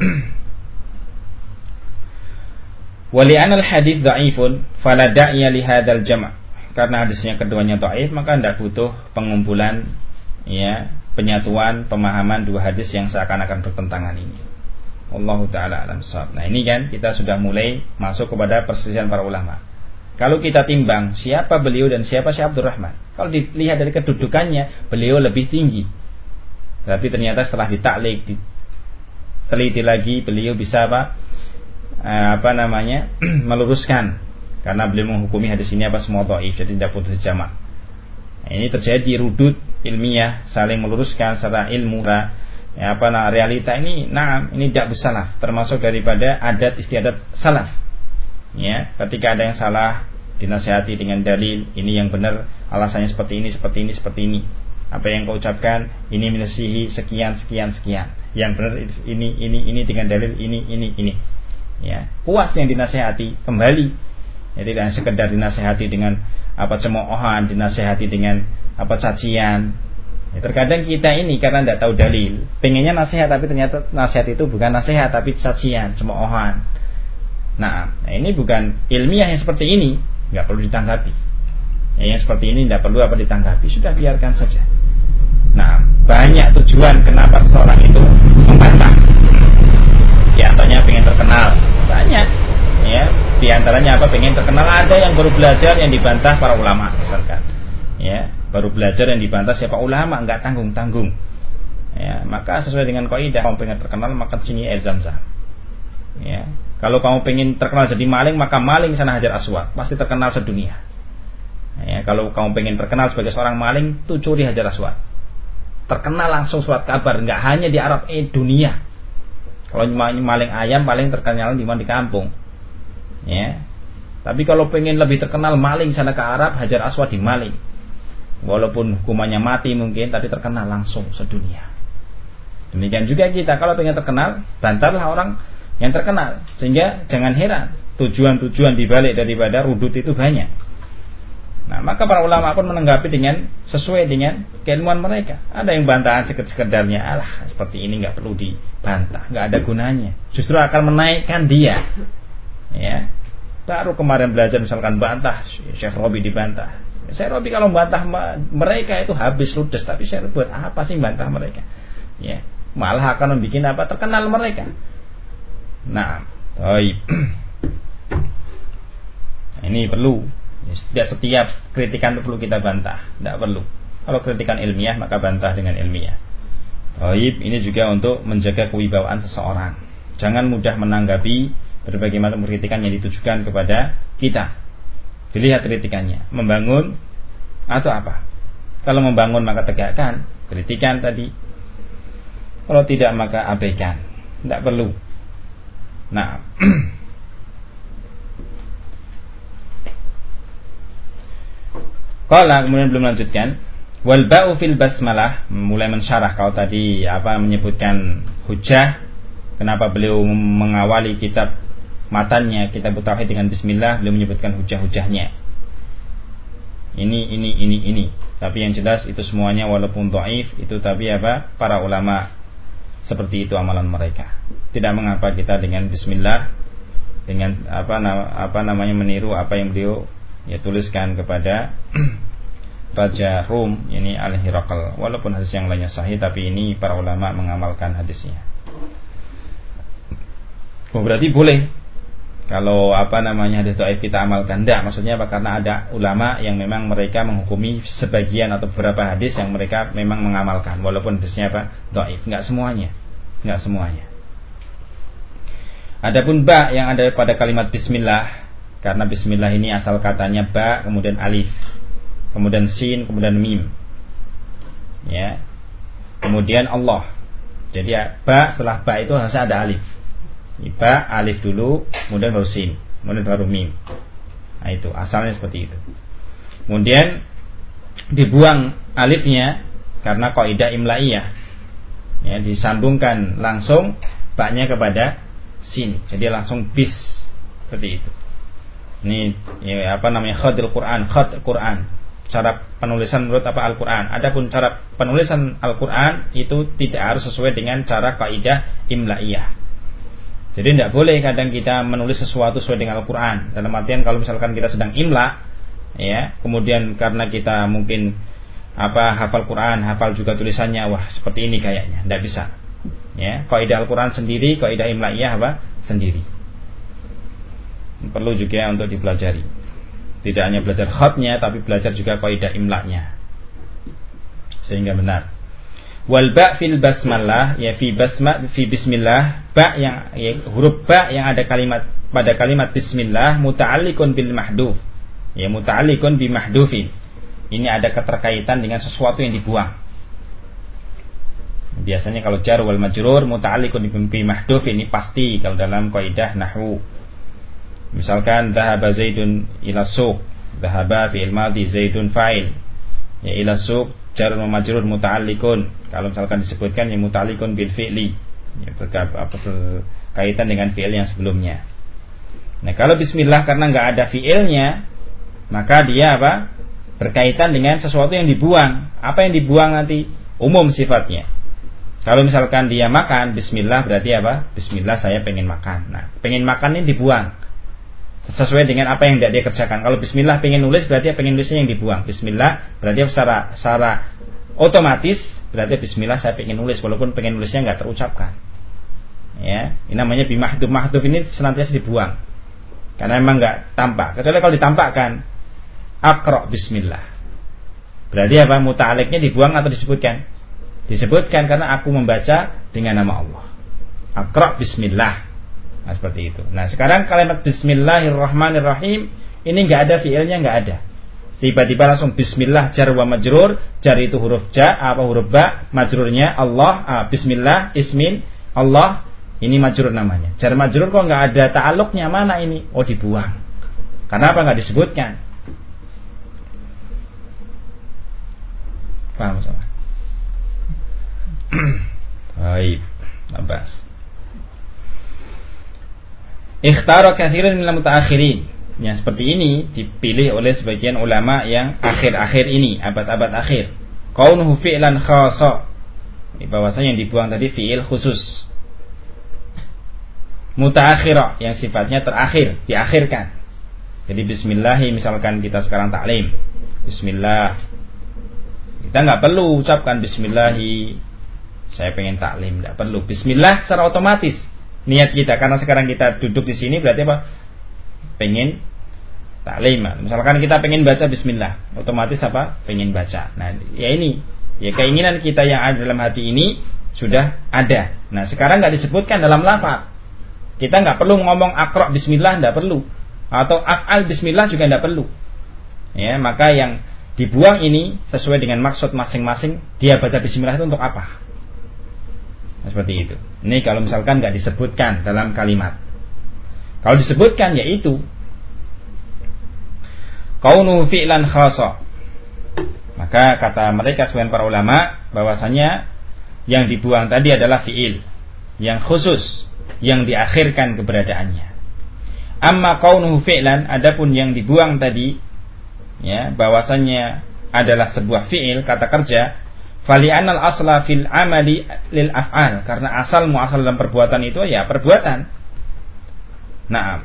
Speaker 1: wali'anal hadits dha'ifun fala da'iya li hadzal jam'. Karena hadisnya keduanya dhaif, maka tidak butuh pengumpulan ya, penyatuan pemahaman dua hadis yang seakan-akan bertentangan ini. Wallahu taala alam shawab. Nah, ini kan kita sudah mulai masuk kepada perselisihan para ulama. Kalau kita timbang siapa beliau dan siapa Syekh Abdul Rahman, kalau dilihat dari kedudukannya beliau lebih tinggi. Tapi ternyata setelah ditaklik, diteliti lagi, beliau bisa apa namanya meluruskan, karena beliau menghukumi hadis ini apa semua dhaif, jadi tidak putus jamak. Nah, ini terjadi rudud ilmiah, saling meluruskan secara ilmu ya, realita ini. Nah, ini tidak bersalaf, termasuk daripada adat istiadat salaf. Ya, ketika ada yang salah dinasihati dengan dalil, ini yang benar, alasannya seperti ini, seperti ini, seperti ini. Apa yang kau ucapkan ini menasihi sekian sekian sekian. Yang benar ini dengan dalil ini. Ya, puas yang dinasihati kembali. Ya, tidak sekedar dinasihati dengan apa cemoohan, dinasihati dengan apa cacian. Ya, terkadang kita ini karena tidak tahu dalil, pengennya nasihat tapi ternyata nasihat itu bukan nasihat tapi cacian, cemoohan. Nah, ini bukan ilmiah yang seperti ini, nggak perlu ditanggapi. Ya, yang seperti ini tidak perlu ditanggapi, sudah biarkan saja. Nah, banyak tujuan kenapa seseorang itu membantah. Di antaranya pengen terkenal, banyak. Ya, di antaranya pengen terkenal. Ada yang baru belajar yang dibantah para ulama misalkan. Ya, Baru belajar yang dibantah siapa ulama, enggak tanggung-tanggung. Ya, maka sesuai dengan kaidah, kamu pengen terkenal maka sini air Zam-Zam. Ya, kalau kamu pengen terkenal jadi maling, maka maling sana Hajar Aswad, pasti terkenal sedunia. Ya, kalau kamu pengen terkenal sebagai seorang maling, tuh curi Hajar Aswad. Terkenal langsung surat kabar, enggak hanya di Arab, dunia. Kalau maling ayam paling terkenal di kampung. Ya. Tapi kalau pengen lebih terkenal maling sana ke Arab, Hajar Aswad di maling. Walaupun hukumannya mati mungkin, tapi terkenal langsung sedunia. Demikian juga kita, kalau pengen terkenal, bantarlah orang yang terkenal. Sehingga jangan heran, tujuan-tujuan dibalik daripada rudud itu banyak. Nah, maka para ulama pun menanggapi dengan sesuai dengan keilmuan mereka. Ada yang bantahan sekedarnya, alah seperti ini nggak perlu dibantah, nggak ada gunanya. Justru akan menaikkan dia. Ya, baru kemarin belajar misalkan bantah, Syekh Robi dibantah. Syekh Robi kalau bantah mereka itu habis ludes, tapi saya buat apa sih bantah mereka? Ya, malah akan membuat apa? Terkenal mereka. Nah, ini perlu. Tidak setiap kritikan itu perlu kita bantah, tidak perlu. Kalau kritikan ilmiah maka bantah dengan ilmiah. Ini juga untuk menjaga kewibawaan seseorang. Jangan mudah menanggapi berbagai macam kritikan yang ditujukan kepada kita. Dilihat kritikannya, membangun atau apa. Kalau membangun maka tegakkan kritikan tadi. Kalau tidak maka abaikan, tidak perlu. Nah, Qala, kemudian belum melanjutkan, wal ba'u fil basmalah, mulai mensyarah kalau tadi menyebutkan hujjah, kenapa beliau mengawali kitab matannya kitab tauhid dengan bismillah, beliau menyebutkan hujjah-hujjahnya. Ini. Tapi yang jelas itu semuanya walaupun dhaif itu, tapi para ulama seperti itu amalan mereka. Tidak mengapa kita dengan bismillah, dengan meniru apa yang beliau tuliskan kepada Raja Rum, ini Al-Hiraqal. Walaupun hadis yang lainnya sahih, tapi ini para ulama mengamalkan hadisnya. Berarti boleh kalau hadis dhaif kita amalkan. Tidak, maksudnya apa? Karena ada ulama yang memang mereka menghukumi sebagian atau beberapa hadis yang mereka memang mengamalkan, walaupun hadisnya dhaif. Enggak semuanya. Adapun ba yang ada pada kalimat bismillah, karena bismillah ini asal katanya ba, kemudian alif, kemudian sin, kemudian mim. Ya. Kemudian Allah. Jadi ba, setelah ba itu harus ada alif. Ba, alif dulu, kemudian baru sin, kemudian baru mim. Nah, itu asalnya seperti itu. Kemudian dibuang alifnya karena kaidah imlaiyah. Ya, disambungkan langsung ba-nya kepada sin. Jadi langsung bis, seperti itu. Ini khadil Quran, khat Quran. Cara penulisan menurut Al-Quran. Adapun cara penulisan Al-Quran itu tidak harus sesuai dengan cara kaidah imlaiyah. Jadi tidak boleh kadang kita menulis sesuatu sesuai dengan Al-Quran. Dalam artian kalau misalkan kita sedang imla, ya, kemudian karena kita mungkin hafal Quran, hafal juga tulisannya, wah seperti ini kayaknya, tidak bisa. Ya, kaidah Al-Quran sendiri, kaidah imlaiyah sendiri. Perlu juga untuk dipelajari. Tidak hanya belajar khatnya, tapi belajar juga kaidah imla'nya, sehingga benar. Wal ba fil basmalah, ya fi bismillah, ba yang huruf ba yang ada pada kalimat bismillah muta'alliqun bil mahdhuf. Ya, muta'alliqun bi mahdhufin. Ini ada keterkaitan dengan sesuatu yang dibuang. Biasanya kalau jar wal majrur muta'alliqun bi mahdhuf, ini pasti kalau dalam kaidah nahwu. Misalkan dhahaba Zaidun ila suq, dhahaba fi'il madhi, Zaidun fa'il. Ya, ila suq jar wa majrur muta'alliqun. Kalau misalkan disebutkan ya muta'alliqun bil fi'li, ya berkaitan dengan fi'il yang sebelumnya. Nah, kalau bismillah karena enggak ada fi'ilnya, maka dia berkaitan dengan sesuatu yang dibuang. Apa yang dibuang nanti? Umum sifatnya. Kalau misalkan dia makan, bismillah berarti Bismillah saya pengen makan. Nah, pengen makan ini dibuang. Sesuai dengan apa yang tidak dia kerjakan. Kalau bismillah pengen nulis, berarti pengen nulisnya yang dibuang. Bismillah berarti secara otomatis berarti bismillah saya pengen nulis, walaupun pengen nulisnya enggak terucapkan. Ya, ini namanya bimahdhuf. Mahdhuf ini senantiasa dibuang. Karena memang enggak tampak. Kecuali kalau ditampakkan, aqra bismillah. Berarti apa? Muta'aliknya dibuang atau disebutkan? Disebutkan karena aku membaca dengan nama Allah. Aqra bismillah. Nah, seperti itu. Nah, sekarang kalimat bismillahirrahmanirrahim ini enggak ada fiilnya, enggak ada. Tiba-tiba langsung bismillah jar wa majrur. Jar itu huruf ja, apa huruf ba, majrurnya Allah, bismillah ismin Allah. Ini majrur namanya. Jar majrur kok enggak ada ta'alluqnya, mana ini? Oh, dibuang. Kenapa enggak disebutkan? Paham sama? Baik, nabas. Ikhtara katsirun minal mutaakhirin. Yang seperti ini dipilih oleh sebagian ulama yang akhir-akhir ini, abad-abad akhir. Kaunuhu fi'lan khassa. Bahwasanya yang dibuang tadi fi'il khusus. Mutaakhirah yang sifatnya terakhir, diakhirkan. Jadi bismillah, misalkan kita sekarang taklim. Bismillah. Kita enggak perlu ucapkan bismillah. Saya pengen taklim, enggak perlu. Bismillah secara otomatis niat kita, karena sekarang kita duduk di sini berarti apa? Pengen taklim. Misalkan kita pengen baca bismillah, otomatis apa? Pengen baca. Nah, ya ini, ya keinginan kita yang ada dalam hati ini sudah ada. Nah, sekarang enggak disebutkan dalam lafaz. Kita enggak perlu ngomong aqra bismillah, enggak perlu. Atau af'al bismillah juga enggak perlu. Ya, maka yang dibuang ini sesuai dengan maksud masing-masing. Dia baca bismillah itu untuk apa? Nah, seperti itu. Ini kalau misalkan nggak disebutkan dalam kalimat. Kalau disebutkan yaitu kaunu fi'lan khassa. Maka kata mereka sebagian para ulama bahwasanya yang dibuang tadi adalah fi'il yang khusus, yang diakhirkan keberadaannya. Amma kaunuhu fi'lan, adapun yang dibuang tadi, ya, bahwasanya adalah sebuah fi'il, kata kerja, fali'anal asla fil amali lil af'al, karena asal muasal dalam perbuatan itu ya perbuatan. Naam.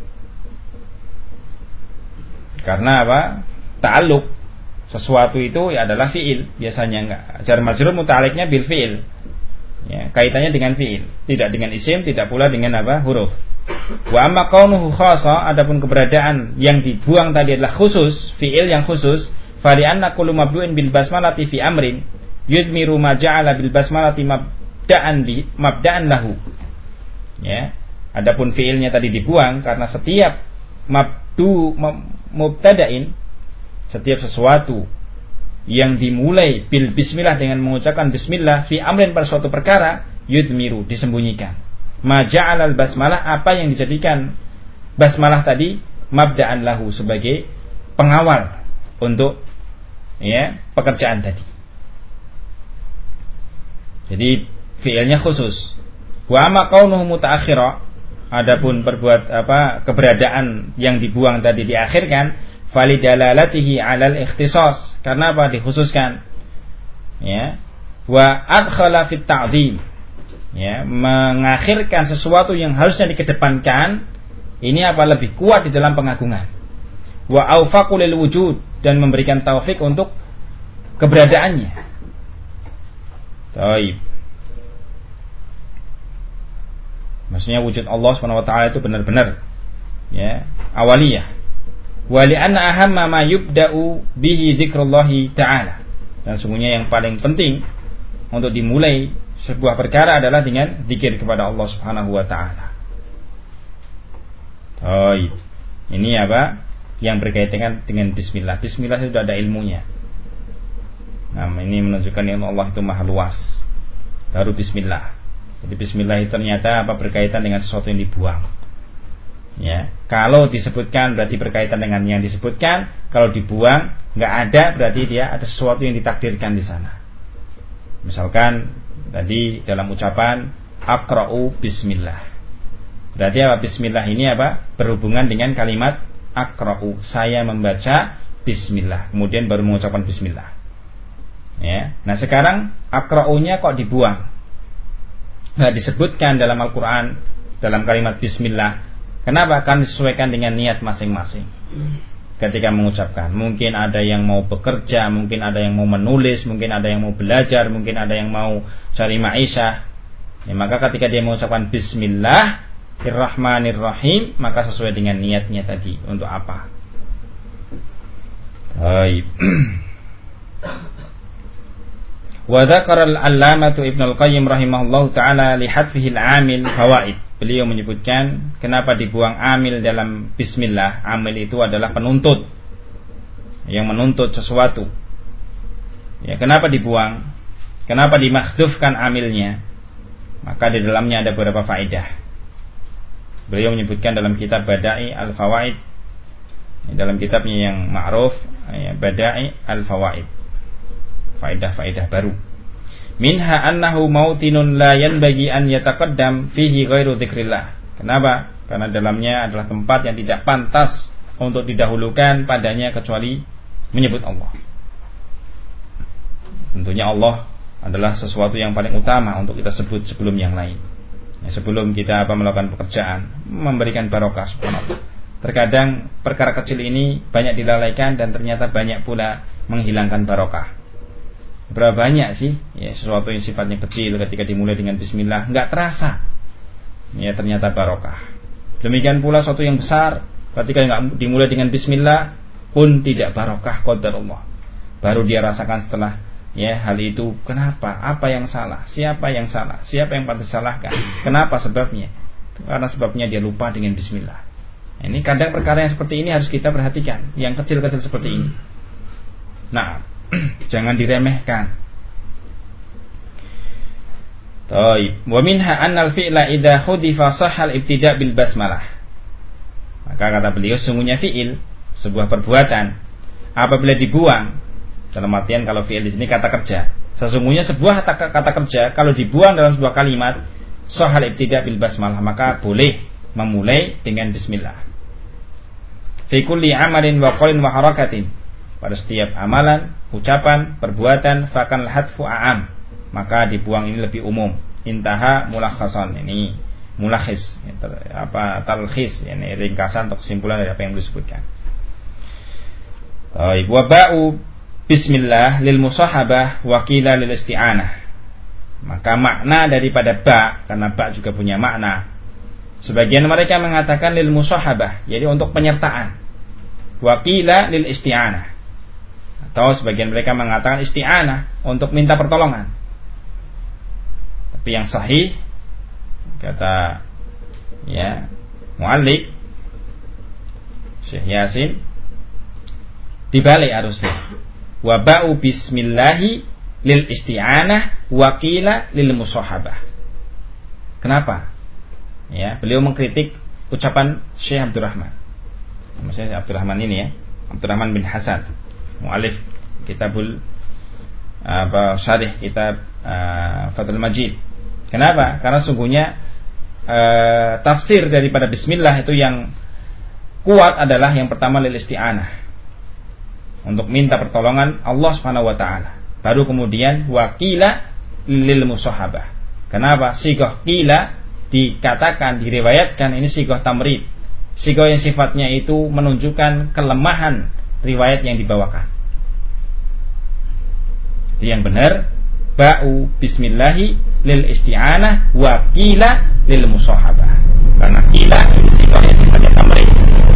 Speaker 1: Karena apa? Ta'alluq sesuatu itu ya adalah fi'il, biasanya enggak. Jar majrur muta'alliqnya bil fi'il. Ya, kaitannya dengan fi'il, tidak dengan isim, tidak pula dengan apa? Huruf. Wa amma kaunuhu khassa, adapun keberadaan yang dibuang tadi adalah khusus, fi'il yang khusus, fali anna kullu mabdu'in bil basmalati fi amrin yudmiru ma ja'ala bil basmalati mabda'an lahu. Ya, adapun fi'ilnya tadi dibuang karena setiap mubtada'in, setiap sesuatu yang dimulai bil bismillah dengan mengucapkan bismillah fi amrin pada suatu perkara, yudmiru disembunyikan. Maja'al al-basmalah, apa yang dijadikan basmalah tadi mabda'an lahu, sebagai pengawal untuk ya pekerjaan tadi. Jadi fi'ilnya khusus. Wa amma kaunuhu mutaakhira, adapun keberadaan yang dibuang tadi diakhirkan, falidalalatihi 'alal ikhtisas, karena apa? Dikhususkan. Ya. Wa adkhala fit ta'dhim, ya, mengakhirkan sesuatu yang harusnya dikedepankan, ini apa? Lebih kuat di dalam pengagungan. Wa awfaqu lil wujud, dan memberikan taufik untuk keberadaannya. Taib. Maksudnya wujud Allah Subhanahu wa taala itu benar-benar ya awaliyah. Wa li anna ahamma ma yubda'u bihi dzikrullahi ta'ala. Dan sungguhnya yang paling penting untuk dimulai sebuah perkara adalah dengan zikir kepada Allah Subhanahu wa taala. Baik. Ini apa? Yang berkaitan dengan bismillah. Bismillah itu sudah ada ilmunya. Nah, ini menunjukkan ilmu Allah itu maha luas. Baru bismillah. Jadi bismillah itu ternyata apa? Berkaitan dengan sesuatu yang dibuang. Ya. Kalau disebutkan berarti berkaitan dengan yang disebutkan. Kalau dibuang enggak ada, berarti dia ada sesuatu yang ditakdirkan di sana. Misalkan tadi dalam ucapan aqra'u bismillah. Berarti apa? Bismillah ini apa? Berhubungan dengan kalimat aqra'u, saya membaca bismillah, kemudian baru mengucapkan bismillah. Ya. Nah, sekarang aqra'unya kok dibuang? Enggak disebutkan dalam Al-Qur'an dalam kalimat bismillah. Kenapa? Kan disesuaikan dengan niat masing-masing. Ketika mengucapkan, mungkin ada yang mau bekerja, mungkin ada yang mau menulis, mungkin ada yang mau belajar, mungkin ada yang mau cari ma'isyah. Ya, maka ketika dia mengucapkan Bismillahirrahmanirrahim, maka sesuai dengan niatnya tadi untuk apa. Baik. Wa dzakara al-'allamatu Ibnu al-Qayyim rahimahullahu taala li hadfihi al-'amil fawaid. Beliau menyebutkan kenapa dibuang amil dalam bismillah. Amil itu adalah penuntut yang menuntut sesuatu. Ya, kenapa dibuang? Kenapa dimakhdhufkan amilnya? Maka di dalamnya ada beberapa faedah. Beliau menyebutkan dalam kitab Bada'i al-Fawaid, dalam kitabnya yang ma'ruf, ya, Bada'i al-Fawaid, faedah-faedah baru. Minha annahu mautinun la yanbaghi an yataqaddam fihi ghairu dzikrillah. Kenapa? Karena dalamnya adalah tempat yang tidak pantas untuk didahulukan padanya kecuali menyebut Allah. Tentunya Allah adalah sesuatu yang paling utama untuk kita sebut sebelum yang lain. Ya, sebelum kita melakukan pekerjaan, memberikan barokah subhanallah. Terkadang perkara kecil ini banyak dilalaikan dan ternyata banyak pula menghilangkan barokah. Berapa banyak sih ya, sesuatu yang sifatnya kecil ketika dimulai dengan bismillah enggak terasa, ya ternyata barokah. Demikian pula sesuatu yang besar ketika enggak dimulai dengan bismillah pun tidak barokah qadarullah. Baru dia rasakan setelah ya hal itu. Kenapa? Apa yang salah? Siapa yang salah? Siapa yang pantas disalahkan? Kenapa sebabnya? Karena sebabnya dia lupa dengan bismillah. Ini kadang perkara yang seperti ini harus kita perhatikan, yang kecil-kecil seperti ini. Nah, jangan diremehkan. Taib. Wa minha annal fi'la idza hudifa sahal ibtida' bil basmalah. Maka kata beliau sungguhnya fi'il, sebuah perbuatan apabila dibuang, dalam artian kalau fi'il di sini kata kerja. Sesungguhnya sebuah kata kerja kalau dibuang dalam sebuah kalimat sahal ibtida' bil basmalah, maka boleh memulai dengan bismillah. Fi kulli amalin wa qaulin wa harakatin. Pada setiap amalan, ucapan, perbuatan, fakan al-hadfu a'am, maka dibuang ini lebih umum. Intaha mulakhasan, ini mulakhis, talkhis, ini ringkasan atau kesimpulan dari apa yang disebutkan. Wa ba'u bismillah lil musahabah wa qila lil isti'anah. Maka makna daripada ba, karena ba juga punya makna. Sebagian mereka mengatakan lil musahabah, jadi untuk penyertaan. Wa qila lil isti'anah. Atau sebagian mereka mengatakan isti'anah, untuk minta pertolongan. Tapi yang sahih kata ya muallif Syekh Yasin dibalik harusnya. Wa ba'u bismillahi lil isti'anah wa qila lil musahabah. Kenapa? Ya, beliau mengkritik ucapan Syekh Abdurrahman. Maksudnya Abdurrahman ini ya, Abdurrahman bin Hasan, mu'alif kitabul syarih kitab Fathul Majid. Kenapa? Karena sungguhnya tafsir daripada bismillah itu yang kuat adalah yang pertama lil isti'anah, untuk minta pertolongan Allah Subhanahu wa taala. Baru kemudian wa qila lil musahabah. Kenapa? Sighah qila dikatakan, diriwayatkan ini sighah tamrid, sighah yang sifatnya itu menunjukkan kelemahan riwayat yang dibawakan. Jadi yang benar ba'u bismillahi lil isti'anah wa qila lil musahabah. Karena qila ini sighah yang sifatnya tamrid,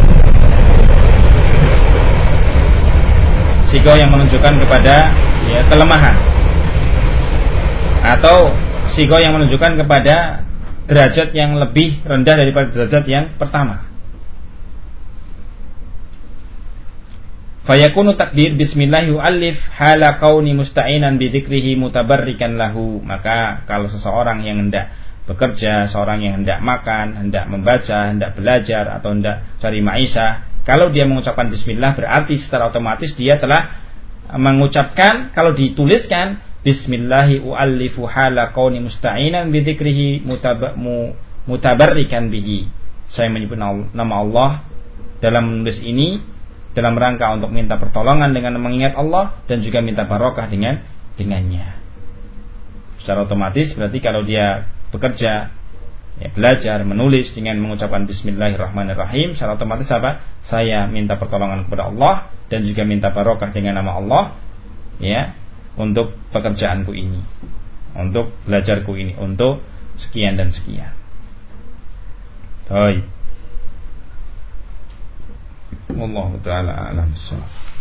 Speaker 1: sighah yang menunjukkan kepada ya kelemahan, atau sighah yang menunjukkan kepada derajat yang lebih rendah daripada derajat yang pertama. Fayakunu takdir bismillah yu'allif hala kauni musta'inan bi dzikrihi mutabarrikan lahu. Maka kalau seseorang yang hendak bekerja, seorang yang hendak makan, hendak membaca, hendak belajar atau hendak cari maisha, kalau dia mengucapkan bismillah berarti secara otomatis dia telah mengucapkan, kalau dituliskan bismillahi u'allifu hala kauni musta'inan bi dzikrihi mutabarrikan bihi. Saya menyebut nama Allah dalam menulis ini dalam rangka untuk minta pertolongan dengan mengingat Allah dan juga minta barokah dengannya. Secara otomatis berarti kalau dia bekerja, ya, belajar, menulis dengan mengucapkan bismillahirrahmanirrahim, secara otomatis apa? Saya minta pertolongan kepada Allah dan juga minta barokah dengan nama Allah, ya, untuk pekerjaanku ini, untuk belajarku ini, untuk sekian dan sekian. Baik. Wallahu ta'ala a'lam.